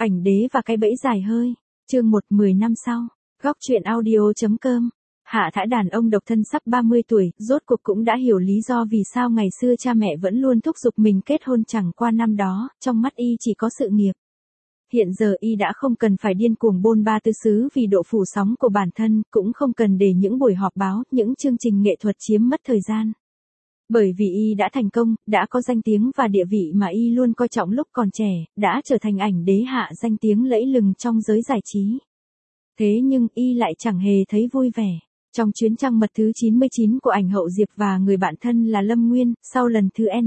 Ảnh đế và cái bẫy dài hơi. Chương 1, 10 năm sau. Góc truyện audio.com. Hạ Thã đàn ông độc thân sắp 30 tuổi, rốt cuộc cũng đã hiểu lý do vì sao ngày xưa cha mẹ vẫn luôn thúc giục mình kết hôn, chẳng qua năm đó, trong mắt y chỉ có sự nghiệp. Hiện giờ y đã không cần phải điên cuồng bôn ba tứ xứ vì độ phủ sóng của bản thân, cũng không cần để những buổi họp báo, những chương trình nghệ thuật chiếm mất thời gian. Bởi vì y đã thành công, đã có danh tiếng và địa vị mà y luôn coi trọng lúc còn trẻ, đã trở thành ảnh đế hạ danh tiếng lẫy lừng trong giới giải trí. Thế nhưng y lại chẳng hề thấy vui vẻ. Trong chuyến trăng mật thứ 99 của ảnh hậu Diệp và người bạn thân là Lâm Nguyên, sau lần thứ N.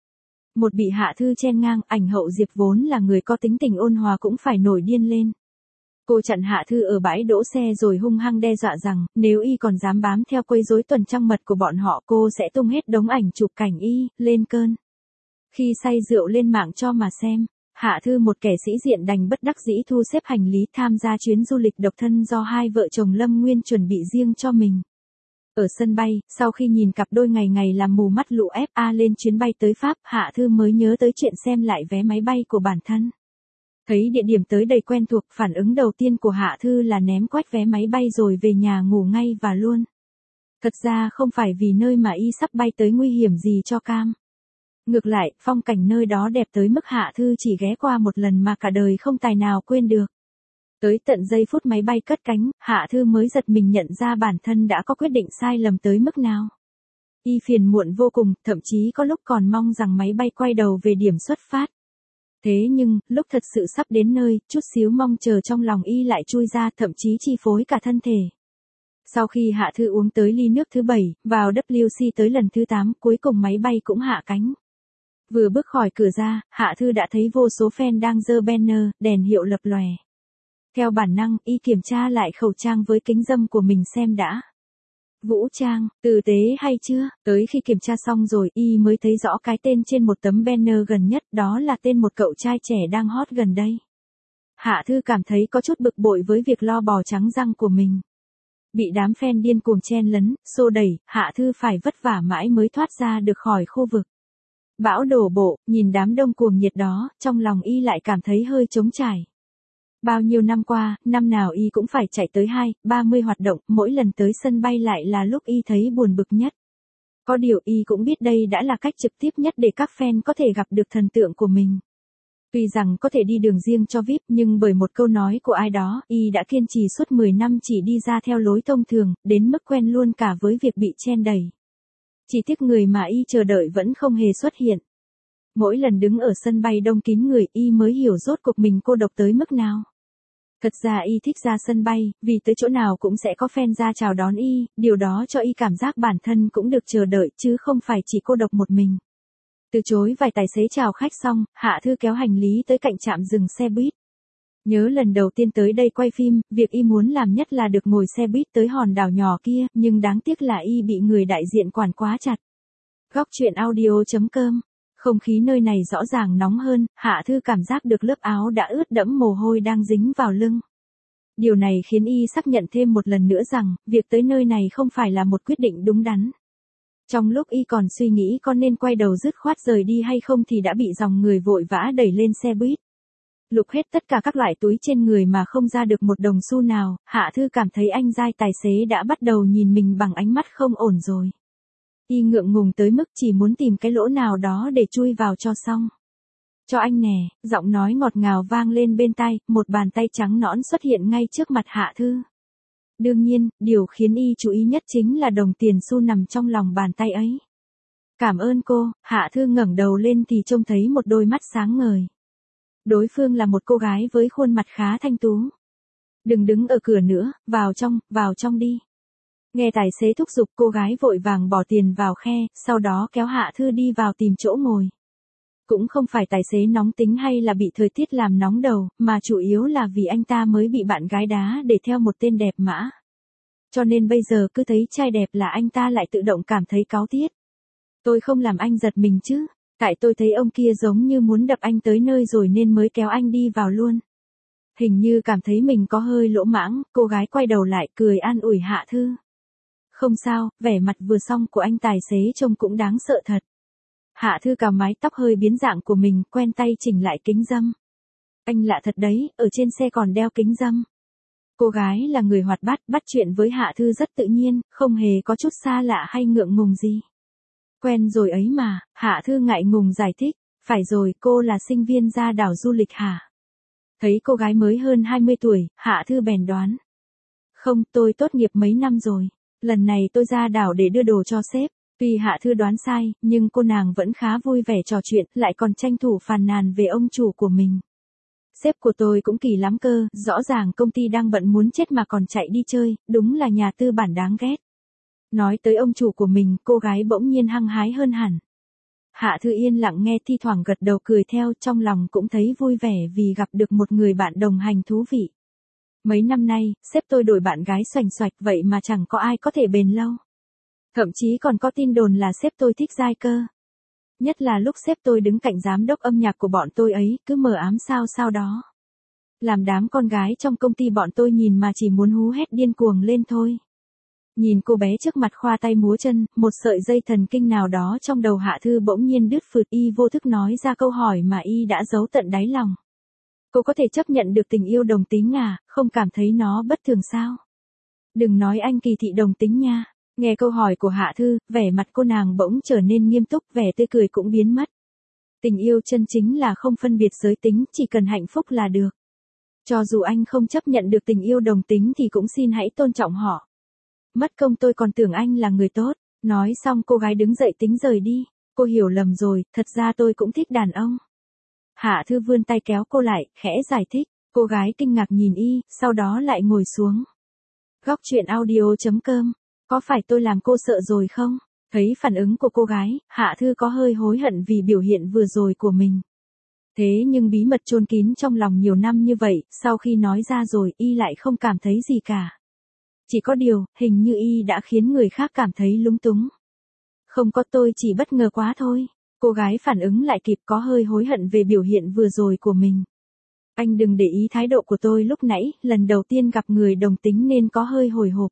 Một bị Hạ Thư chen ngang, ảnh hậu Diệp vốn là người có tính tình ôn hòa cũng phải nổi điên lên. Cô chặn Hạ Thư ở bãi đỗ xe rồi hung hăng đe dọa rằng, nếu y còn dám bám theo quấy rối tuần trăng mật của bọn họ, cô sẽ tung hết đống ảnh chụp cảnh y, lên cơn. Khi say rượu lên mạng cho mà xem, Hạ Thư một kẻ sĩ diện đành bất đắc dĩ thu xếp hành lý tham gia chuyến du lịch độc thân do hai vợ chồng Lâm Nguyên chuẩn bị riêng cho mình. Ở sân bay, sau khi nhìn cặp đôi ngày ngày làm mù mắt lũ FA lên chuyến bay tới Pháp, Hạ Thư mới nhớ tới chuyện xem lại vé máy bay của bản thân. Thấy địa điểm tới đầy quen thuộc, phản ứng đầu tiên của Hạ Thư là ném quách vé máy bay rồi về nhà ngủ ngay và luôn. Thật ra không phải vì nơi mà y sắp bay tới nguy hiểm gì cho cam. Ngược lại, phong cảnh nơi đó đẹp tới mức Hạ Thư chỉ ghé qua một lần mà cả đời không tài nào quên được. Tới tận giây phút máy bay cất cánh, Hạ Thư mới giật mình nhận ra bản thân đã có quyết định sai lầm tới mức nào. Y phiền muộn vô cùng, thậm chí có lúc còn mong rằng máy bay quay đầu về điểm xuất phát. Thế nhưng, lúc thật sự sắp đến nơi, chút xíu mong chờ trong lòng y lại chui ra, thậm chí chi phối cả thân thể. Sau khi Hạ Thư uống tới ly nước thứ 7, vào WC tới lần thứ 8, cuối cùng máy bay cũng hạ cánh. Vừa bước khỏi cửa ra, Hạ Thư đã thấy vô số fan đang giơ banner, đèn hiệu lập lòe. Theo bản năng, y kiểm tra lại khẩu trang với kính râm của mình xem đã. Vũ trang, tử tế hay chưa? Tới khi kiểm tra xong rồi, y mới thấy rõ cái tên trên một tấm banner gần nhất, đó là tên một cậu trai trẻ đang hot gần đây. Hạ Thư cảm thấy có chút bực bội với việc lo bò trắng răng của mình. Bị đám fan điên cuồng chen lấn, xô đẩy, Hạ Thư phải vất vả mãi mới thoát ra được khỏi khu vực. Bão đổ bộ, nhìn đám đông cuồng nhiệt đó, trong lòng y lại cảm thấy hơi trống trải. Bao nhiêu năm qua, năm nào y cũng phải chạy tới 20-30 hoạt động, mỗi lần tới sân bay lại là lúc y thấy buồn bực nhất. Có điều y cũng biết đây đã là cách trực tiếp nhất để các fan có thể gặp được thần tượng của mình. Tuy rằng có thể đi đường riêng cho VIP nhưng bởi một câu nói của ai đó, y đã kiên trì suốt 10 năm chỉ đi ra theo lối thông thường, đến mức quen luôn cả với việc bị chen đẩy. Chỉ tiếc người mà y chờ đợi vẫn không hề xuất hiện. Mỗi lần đứng ở sân bay đông kín người, y mới hiểu rốt cuộc mình cô độc tới mức nào. Thật ra y thích ra sân bay, vì tới chỗ nào cũng sẽ có fan ra chào đón y, điều đó cho y cảm giác bản thân cũng được chờ đợi chứ không phải chỉ cô độc một mình. Từ chối vài tài xế chào khách xong, Hạ Thư kéo hành lý tới cạnh trạm dừng xe buýt. Nhớ lần đầu tiên tới đây quay phim, việc y muốn làm nhất là được ngồi xe buýt tới hòn đảo nhỏ kia, nhưng đáng tiếc là y bị người đại diện quản quá chặt. Góc truyện audio.com. Không khí nơi này rõ ràng nóng hơn, Hạ Thư cảm giác được lớp áo đã ướt đẫm mồ hôi đang dính vào lưng. Điều này khiến y xác nhận thêm một lần nữa rằng, việc tới nơi này không phải là một quyết định đúng đắn. Trong lúc y còn suy nghĩ có nên quay đầu dứt khoát rời đi hay không thì đã bị dòng người vội vã đẩy lên xe buýt. Lục hết tất cả các loại túi trên người mà không ra được một đồng xu nào, Hạ Thư cảm thấy anh giai tài xế đã bắt đầu nhìn mình bằng ánh mắt không ổn rồi. Y ngượng ngùng tới mức chỉ muốn tìm cái lỗ nào đó để chui vào cho xong. Cho anh nè, giọng nói ngọt ngào vang lên bên tai, một bàn tay trắng nõn xuất hiện ngay trước mặt Hạ Thư. Đương nhiên, điều khiến y chú ý nhất chính là đồng tiền xu nằm trong lòng bàn tay ấy. Cảm ơn cô, Hạ Thư ngẩng đầu lên thì trông thấy một đôi mắt sáng ngời. Đối phương là một cô gái với khuôn mặt khá thanh tú. Đừng đứng ở cửa nữa, vào trong đi. Nghe tài xế thúc giục, cô gái vội vàng bỏ tiền vào khe, sau đó kéo Hạ Thư đi vào tìm chỗ ngồi. Cũng không phải tài xế nóng tính hay là bị thời tiết làm nóng đầu, mà chủ yếu là vì anh ta mới bị bạn gái đá để theo một tên đẹp mã. Cho nên bây giờ cứ thấy trai đẹp là anh ta lại tự động cảm thấy cáu tiết. Tôi không làm anh giật mình chứ, tại tôi thấy ông kia giống như muốn đập anh tới nơi rồi nên mới kéo anh đi vào luôn. Hình như cảm thấy mình có hơi lỗ mãng, cô gái quay đầu lại cười an ủi Hạ Thư. Không sao, vẻ mặt vừa xong của anh tài xế trông cũng đáng sợ thật. Hạ Thư cào mái tóc hơi biến dạng của mình, quen tay chỉnh lại kính râm. Anh lạ thật đấy, ở trên xe còn đeo kính râm. Cô gái là người hoạt bát, bắt chuyện với Hạ Thư rất tự nhiên, không hề có chút xa lạ hay ngượng ngùng gì. Quen rồi ấy mà, Hạ Thư ngại ngùng giải thích, phải rồi, cô là sinh viên ra đảo du lịch hả? Thấy cô gái mới hơn 20 tuổi, Hạ Thư bèn đoán. Không, tôi tốt nghiệp mấy năm rồi. Lần này tôi ra đảo để đưa đồ cho sếp. Tuy Hạ Thư đoán sai, nhưng cô nàng vẫn khá vui vẻ trò chuyện, lại còn tranh thủ phàn nàn về ông chủ của mình. Sếp của tôi cũng kỳ lắm cơ, rõ ràng công ty đang bận muốn chết mà còn chạy đi chơi, đúng là nhà tư bản đáng ghét. Nói tới ông chủ của mình, cô gái bỗng nhiên hăng hái hơn hẳn. Hạ Thư yên lặng nghe, thi thoảng gật đầu cười theo, trong lòng cũng thấy vui vẻ vì gặp được một người bạn đồng hành thú vị. Mấy năm nay, sếp tôi đổi bạn gái xoành xoạch vậy mà chẳng có ai có thể bền lâu. Thậm chí còn có tin đồn là sếp tôi thích giai cơ. Nhất là lúc sếp tôi đứng cạnh giám đốc âm nhạc của bọn tôi ấy, cứ mờ ám sao đó. Làm đám con gái trong công ty bọn tôi nhìn mà chỉ muốn hú hét điên cuồng lên thôi. Nhìn cô bé trước mặt khoa tay múa chân, một sợi dây thần kinh nào đó trong đầu Hạ Thư bỗng nhiên đứt phượt, y vô thức nói ra câu hỏi mà y đã giấu tận đáy lòng. Cô có thể chấp nhận được tình yêu đồng tính à, không cảm thấy nó bất thường sao? Đừng nói anh kỳ thị đồng tính nha. Nghe câu hỏi của Hạ Thư, vẻ mặt cô nàng bỗng trở nên nghiêm túc, vẻ tươi cười cũng biến mất. Tình yêu chân chính là không phân biệt giới tính, chỉ cần hạnh phúc là được. Cho dù anh không chấp nhận được tình yêu đồng tính thì cũng xin hãy tôn trọng họ. Mất công tôi còn tưởng anh là người tốt. Nói xong cô gái đứng dậy tính rời đi. Cô hiểu lầm rồi, thật ra tôi cũng thích đàn ông. Hạ Thư vươn tay kéo cô lại, khẽ giải thích. Cô gái kinh ngạc nhìn y, sau đó lại ngồi xuống. Góc truyện audio.com. Có phải tôi làm cô sợ rồi không? Thấy phản ứng của cô gái, Hạ Thư có hơi hối hận vì biểu hiện vừa rồi của mình. Thế nhưng bí mật chôn kín trong lòng nhiều năm như vậy, sau khi nói ra rồi y lại không cảm thấy gì cả. Chỉ có điều, hình như y đã khiến người khác cảm thấy lúng túng. Không có, tôi chỉ bất ngờ quá thôi. Cô gái phản ứng lại kịp, có hơi hối hận về biểu hiện vừa rồi của mình. Anh đừng để ý thái độ của tôi lúc nãy, lần đầu tiên gặp người đồng tính nên có hơi hồi hộp.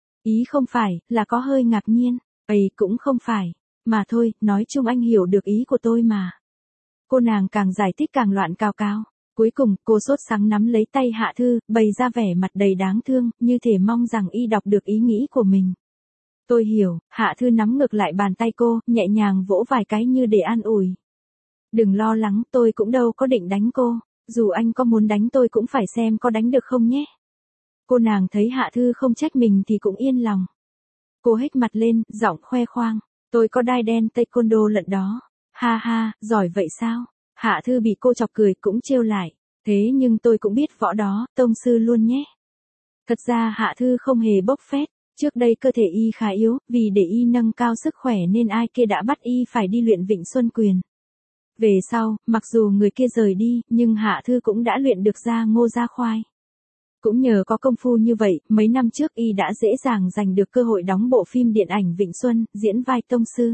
Ý không phải, là có hơi ngạc nhiên. Ấy cũng không phải. Mà thôi, nói chung anh hiểu được ý của tôi mà. Cô nàng càng giải thích càng loạn cào cào. Cuối cùng, cô sốt sắng nắm lấy tay Hạ Thư, bày ra vẻ mặt đầy đáng thương, như thể mong rằng y đọc được ý nghĩ của mình. Tôi hiểu, Hạ Thư nắm ngược lại bàn tay cô, nhẹ nhàng vỗ vài cái như để an ủi. Đừng lo lắng, tôi cũng đâu có định đánh cô. Dù anh có muốn đánh tôi cũng phải xem có đánh được không nhé. Cô nàng thấy Hạ Thư không trách mình thì cũng yên lòng. Cô hếch mặt lên, giọng khoe khoang. Tôi có đai đen taekwondo lận đó. Ha ha, giỏi vậy sao? Hạ Thư bị cô chọc cười cũng trêu lại. Thế nhưng tôi cũng biết võ đó, tông sư luôn nhé. Thật ra Hạ Thư không hề bốc phét. Trước đây cơ thể y khá yếu, vì để y nâng cao sức khỏe nên ai kia đã bắt y phải đi luyện Vịnh Xuân Quyền. Về sau, mặc dù người kia rời đi, nhưng Hạ Thư cũng đã luyện được ra ngô gia khoai. Cũng nhờ có công phu như vậy, mấy năm trước y đã dễ dàng giành được cơ hội đóng bộ phim điện ảnh Vịnh Xuân, diễn vai tông sư.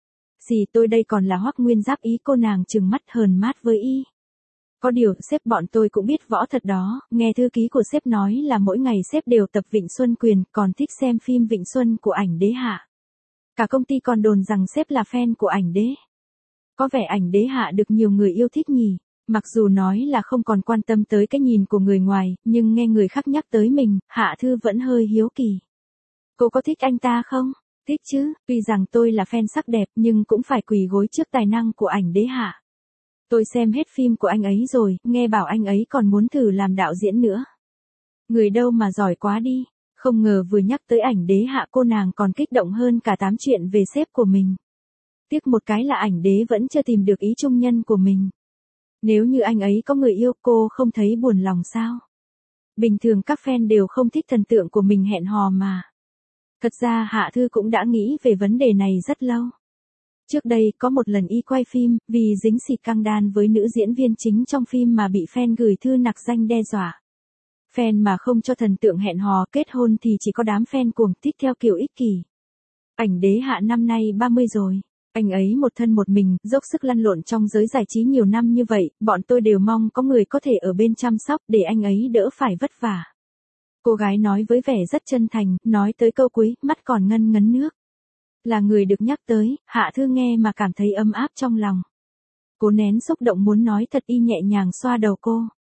Gì tôi đây còn là Hoắc Nguyên Giáp, ý cô nàng trừng mắt hờn mát với y. Có điều, sếp bọn tôi cũng biết võ thật đó, nghe thư ký của sếp nói là mỗi ngày sếp đều tập Vịnh Xuân Quyền, còn thích xem phim Vịnh Xuân của Ảnh Đế Hạ. Cả công ty còn đồn rằng sếp là fan của Ảnh Đế. Có vẻ Ảnh Đế Hạ được nhiều người yêu thích nhỉ. Mặc dù nói là không còn quan tâm tới cái nhìn của người ngoài, nhưng nghe người khác nhắc tới mình, Hạ Thư vẫn hơi hiếu kỳ. Cô có thích anh ta không? Thích chứ, tuy rằng tôi là fan sắc đẹp nhưng cũng phải quỳ gối trước tài năng của Ảnh Đế Hạ. Tôi xem hết phim của anh ấy rồi, nghe bảo anh ấy còn muốn thử làm đạo diễn nữa. Người đâu mà giỏi quá đi. Không ngờ vừa nhắc tới Ảnh Đế Hạ cô nàng còn kích động hơn cả tám chuyện về sếp của mình. Tiếc một cái là Ảnh Đế vẫn chưa tìm được ý trung nhân của mình. Nếu như anh ấy có người yêu, cô không thấy buồn lòng sao? Bình thường các fan đều không thích thần tượng của mình hẹn hò mà. Thật ra Hạ Thư cũng đã nghĩ về vấn đề này rất lâu. Trước đây có một lần y quay phim, vì dính xịt căng đan với nữ diễn viên chính trong phim mà bị fan gửi thư nặc danh đe dọa. Fan mà không cho thần tượng hẹn hò kết hôn thì chỉ có đám fan cuồng thích theo kiểu ích kỷ. Ảnh Đế Hạ năm nay 30 rồi. Anh ấy một thân một mình, dốc sức lăn lộn trong giới giải trí nhiều năm như vậy, bọn tôi đều mong có người có thể ở bên chăm sóc để anh ấy đỡ phải vất vả. Cô gái nói với vẻ rất chân thành, nói tới câu cuối, mắt còn ngân ngấn nước. Là người được nhắc tới, Hạ Thư nghe mà cảm thấy ấm áp trong lòng. Cô nén xúc động muốn nói thật, y nhẹ nhàng xoa đầu cô.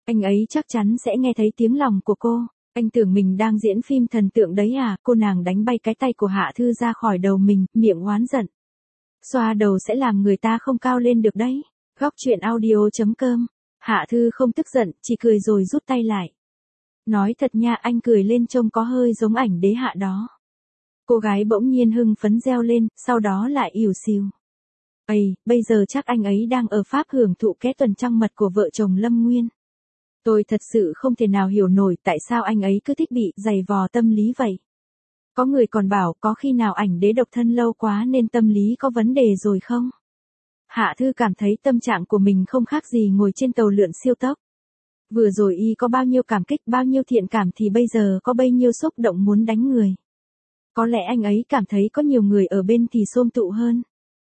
Anh ấy chắc chắn sẽ nghe thấy tiếng lòng của cô. Anh tưởng mình đang diễn phim thần tượng đấy à, cô nàng đánh bay cái tay của Hạ Thư ra khỏi đầu mình, miệng oán giận. Xoa đầu sẽ làm người ta không cao lên được đấy. Góc truyện audio.com. Hạ Thư không tức giận, chỉ cười rồi rút tay lại. Nói thật nha, anh cười lên trông có hơi giống ảnh đế Hạ đó. Cô gái bỗng nhiên hưng phấn reo lên, sau đó lại ỉu xìu. Ây, bây giờ chắc anh ấy đang ở Pháp hưởng thụ cái tuần trăng mật của vợ chồng Lâm Nguyên. Tôi thật sự không thể nào hiểu nổi tại sao anh ấy cứ thích bị giày vò tâm lý vậy. Có người còn bảo có khi nào ảnh đế độc thân lâu quá nên tâm lý có vấn đề rồi không? Hạ Thư cảm thấy tâm trạng của mình không khác gì ngồi trên tàu lượn siêu tốc. Vừa rồi y có bao nhiêu cảm kích, bao nhiêu thiện cảm thì bây giờ có bấy nhiêu xúc động muốn đánh người. Có lẽ anh ấy cảm thấy có nhiều người ở bên thì xôm tụ hơn.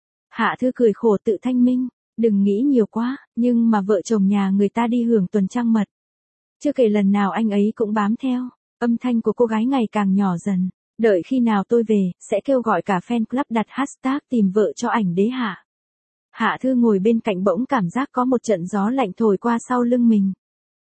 Hạ Thư cười khổ tự thanh minh, đừng nghĩ nhiều quá, nhưng mà vợ chồng nhà người ta đi hưởng tuần trăng mật. Chưa kể lần nào anh ấy cũng bám theo, âm thanh của cô gái ngày càng nhỏ dần. Đợi khi nào tôi về, sẽ kêu gọi cả fan club đặt hashtag tìm vợ cho ảnh đế Hạ. Hạ Thư ngồi bên cạnh bỗng cảm giác có một trận gió lạnh thổi qua sau lưng mình.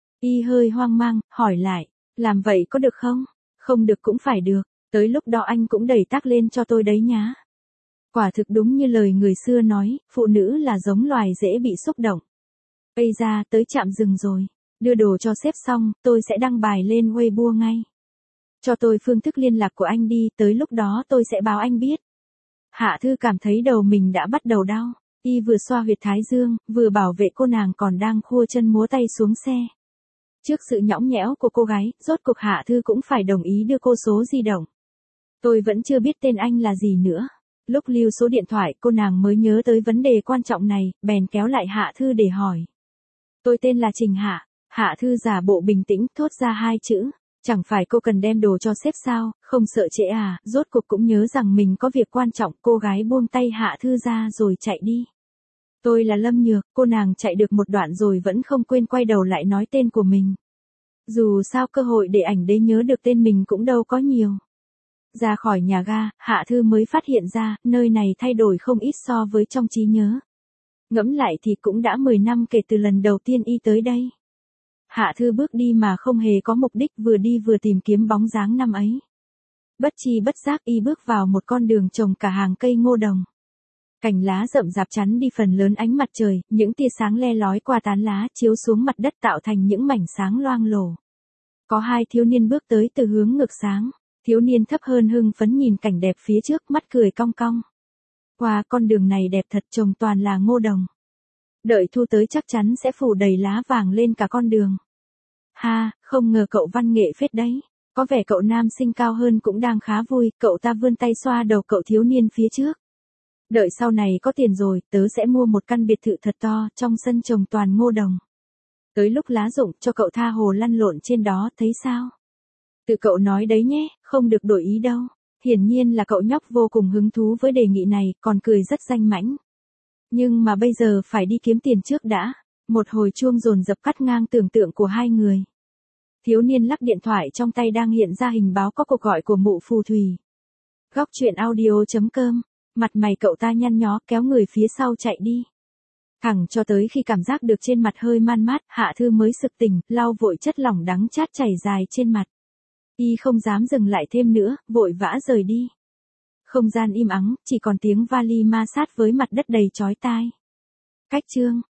Y hơi hoang mang, hỏi lại, làm vậy có được không? Không được cũng phải được, tới lúc đó anh cũng đẩy tác lên cho tôi đấy nhá. Quả thực đúng như lời người xưa nói, phụ nữ là giống loài dễ bị xúc động. Bây ra tới trạm dừng rồi, đưa đồ cho sếp xong, tôi sẽ đăng bài lên Weibo ngay. Cho tôi phương thức liên lạc của anh đi, tới lúc đó tôi sẽ báo anh biết. Hạ Thư cảm thấy đầu mình đã bắt đầu đau, y vừa xoa huyệt thái dương, vừa bảo vệ cô nàng còn đang khua chân múa tay xuống xe. Trước sự nhõng nhẽo của cô gái, rốt cuộc Hạ Thư cũng phải đồng ý đưa cô số di động. Tôi vẫn chưa biết tên anh là gì nữa. Lúc lưu số điện thoại cô nàng mới nhớ tới vấn đề quan trọng này, bèn kéo lại Hạ Thư để hỏi. Tôi tên là Trình Hạ. Hạ Thư giả bộ bình tĩnh thốt ra hai chữ. Chẳng phải cô cần đem đồ cho sếp sao, không sợ trễ à, rốt cuộc cũng nhớ rằng mình có việc quan trọng. Cô gái buông tay Hạ Thư ra rồi chạy đi. Tôi là Lâm Nhược, cô nàng chạy được một đoạn rồi vẫn không quên quay đầu lại nói tên của mình. Dù sao cơ hội để ảnh đế nhớ được tên mình cũng đâu có nhiều. Ra khỏi nhà ga, Hạ Thư mới phát hiện ra, nơi này thay đổi không ít so với trong trí nhớ. Ngẫm lại thì cũng đã 10 năm kể từ lần đầu tiên y tới đây. Hạ Thư bước đi mà không hề có mục đích, vừa đi vừa tìm kiếm bóng dáng năm ấy. Bất chi bất giác y bước vào một con đường trồng cả hàng cây ngô đồng. Cành lá rậm rạp chắn đi phần lớn ánh mặt trời, những tia sáng le lói qua tán lá chiếu xuống mặt đất tạo thành những mảnh sáng loang lổ. Có hai thiếu niên bước tới từ hướng ngược sáng. Thiếu niên thấp hơn hưng phấn nhìn cảnh đẹp phía trước, mắt cười cong cong. Qua con đường này đẹp thật, trồng toàn là ngô đồng. Đợi thu tới chắc chắn sẽ phủ đầy lá vàng lên cả con đường. Ha, không ngờ cậu văn nghệ phết đấy. Có vẻ cậu nam sinh cao hơn cũng đang khá vui, cậu ta vươn tay xoa đầu cậu thiếu niên phía trước. Đợi sau này có tiền rồi, tớ sẽ mua một căn biệt thự thật to, trong sân trồng toàn ngô đồng. Tới lúc lá rụng cho cậu tha hồ lăn lộn trên đó, thấy sao? Tự cậu nói đấy nhé, không được đổi ý đâu. Hiển nhiên là cậu nhóc vô cùng hứng thú với đề nghị này, còn cười rất danh mãnh. Nhưng mà bây giờ phải đi kiếm tiền trước đã. Một hồi chuông dồn dập cắt ngang tưởng tượng của hai người. Thiếu niên lắc điện thoại trong tay đang hiện ra hình báo có cuộc gọi của mụ phù thủy. Góc truyện audio.com. Mặt mày cậu ta nhăn nhó kéo người phía sau chạy đi. Thẳng cho tới khi cảm giác được trên mặt hơi man mát, Hạ Thư mới sực tỉnh, lau vội chất lỏng đắng chát chảy dài trên mặt. Y không dám dừng lại thêm nữa, vội vã rời đi. Không gian im ắng, chỉ còn tiếng vali ma sát với mặt đất đầy chói tai. Cách chương